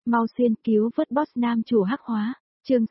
Mau xuyên cứu vớt boss nam chủ hắc hóa, chương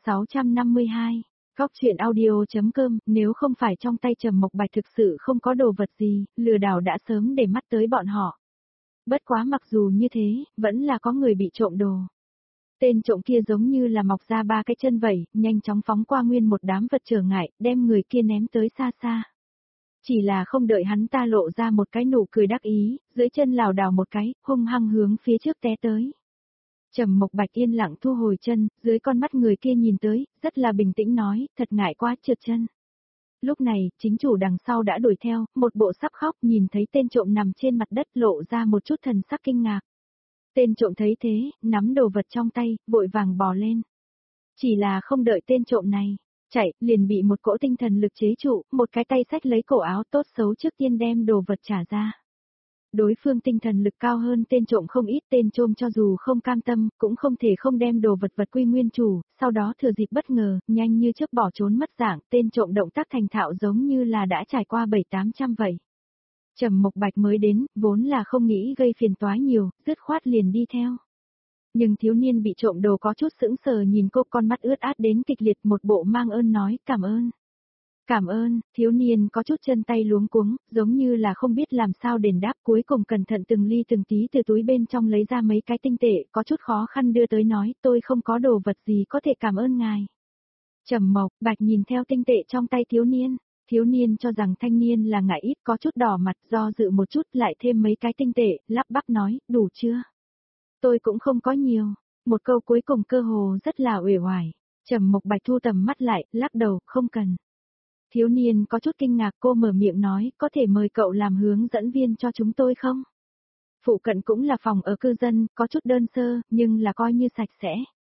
652. Góc truyện audio.com, nếu không phải trong tay Trầm Mộc Bạch thực sự không có đồ vật gì, lừa đảo đã sớm để mắt tới bọn họ. Bất quá mặc dù như thế, vẫn là có người bị trộm đồ. Tên trộm kia giống như là mọc ra ba cái chân vậy, nhanh chóng phóng qua nguyên một đám vật trở ngại, đem người kia ném tới xa xa. Chỉ là không đợi hắn ta lộ ra một cái nụ cười đắc ý, dưới chân lảo đảo một cái, hung hăng hướng phía trước té tới. Trầm Mộc Bạch yên lặng thu hồi chân, dưới con mắt người kia nhìn tới, rất là bình tĩnh nói, thật ngại quá trượt chân. Lúc này, chính chủ đằng sau đã đuổi theo, một bộ sắp khóc nhìn thấy tên trộm nằm trên mặt đất lộ ra một chút thần sắc kinh ngạc. Tên trộm thấy thế, nắm đồ vật trong tay, vội vàng bò lên. Chỉ là không đợi tên trộm này chạy, liền bị một cỗ tinh thần lực chế trụ, một cái tay xách lấy cổ áo tốt xấu trước tiên đem đồ vật trả ra. Đối phương tinh thần lực cao hơn tên trộm không ít, tên trộm cho dù không cam tâm, cũng không thể không đem đồ vật quy nguyên chủ, sau đó thừa dịp bất ngờ, nhanh như chớp bỏ trốn mất dạng, tên trộm động tác thành thạo giống như là đã trải qua 7-800 vậy. Trầm Mộc Bạch mới đến, vốn là không nghĩ gây phiền toái nhiều, dứt khoát liền đi theo. Nhưng thiếu niên bị trộm đồ có chút sững sờ nhìn cô, con mắt ướt át đến kịch liệt, một bộ mang ơn nói, cảm ơn. Cảm ơn, thiếu niên có chút chân tay luống cuống, giống như là không biết làm sao đền đáp, cuối cùng cẩn thận từng ly từng tí từ túi bên trong lấy ra mấy cái tinh tệ, có chút khó khăn đưa tới nói, tôi không có đồ vật gì có thể cảm ơn ngài. Trầm Mộc Bạch nhìn theo tinh tệ trong tay thiếu niên cho rằng thanh niên là ngại ít, có chút đỏ mặt, do dự một chút lại thêm mấy cái tinh tệ, lắp bắp nói, đủ chưa? Tôi cũng không có nhiều, một câu cuối cùng cơ hồ rất là uể oải. Trầm Mộc Bạch thu tầm mắt lại, lắc đầu, không cần. Thiếu niên có chút kinh ngạc, cô mở miệng nói, có thể mời cậu làm hướng dẫn viên cho chúng tôi không? Phụ cận cũng là phòng ở cư dân, có chút đơn sơ, nhưng là coi như sạch sẽ.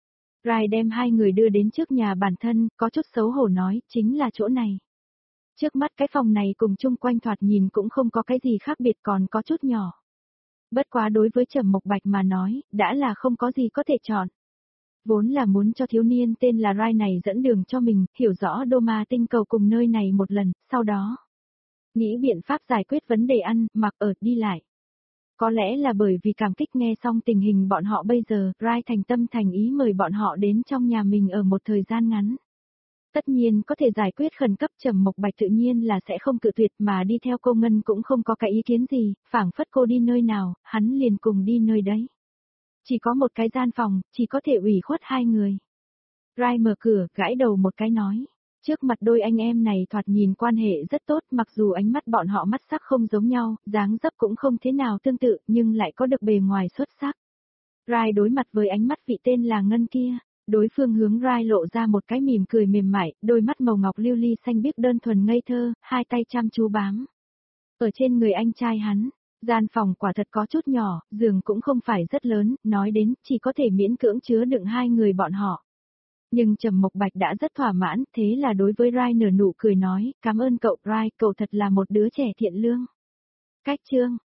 Rai đem hai người đưa đến trước nhà bản thân, có chút xấu hổ nói, chính là chỗ này. Trước mắt cái phòng này cùng chung quanh thoạt nhìn cũng không có cái gì khác biệt, còn có chút nhỏ. Bất quá đối với Trầm Mộc Bạch mà nói, đã là không có gì có thể chọn. Vốn là muốn cho thiếu niên tên là Rai này dẫn đường cho mình, hiểu rõ Đô Ma tinh cầu cùng nơi này một lần, sau đó nghĩ biện pháp giải quyết vấn đề ăn, mặc ở, đi lại. Có lẽ là bởi vì cảm kích nghe xong tình hình bọn họ bây giờ, Rai thành tâm thành ý mời bọn họ đến trong nhà mình ở một thời gian ngắn. Tất nhiên có thể giải quyết khẩn cấp, Trầm Mộc Bạch tự nhiên là sẽ không cự tuyệt, mà đi theo cô Ngân cũng không có cái ý kiến gì, phảng phất cô đi nơi nào, hắn liền cùng đi nơi đấy. Chỉ có một cái gian phòng, chỉ có thể ủy khuất hai người. Rai mở cửa, gãi đầu một cái nói. Trước mặt đôi anh em này thoạt nhìn quan hệ rất tốt, mặc dù ánh mắt bọn họ mắt sắc không giống nhau, dáng dấp cũng không thế nào tương tự, nhưng lại có được bề ngoài xuất sắc. Rai đối mặt với ánh mắt vị tên là Ngân kia, đối phương hướng Rai lộ ra một cái mỉm cười mềm mại, đôi mắt màu ngọc lưu ly xanh biếc đơn thuần ngây thơ, hai tay chăm chú bám ở trên người anh trai hắn. Gian phòng quả thật có chút nhỏ, giường cũng không phải rất lớn, nói đến chỉ có thể miễn cưỡng chứa đựng hai người bọn họ. Nhưng Trầm Mộc Bạch đã rất thỏa mãn, thế là đối với Rai nở nụ cười nói, cảm ơn cậu Rai, cậu thật là một đứa trẻ thiện lương. Cách chương,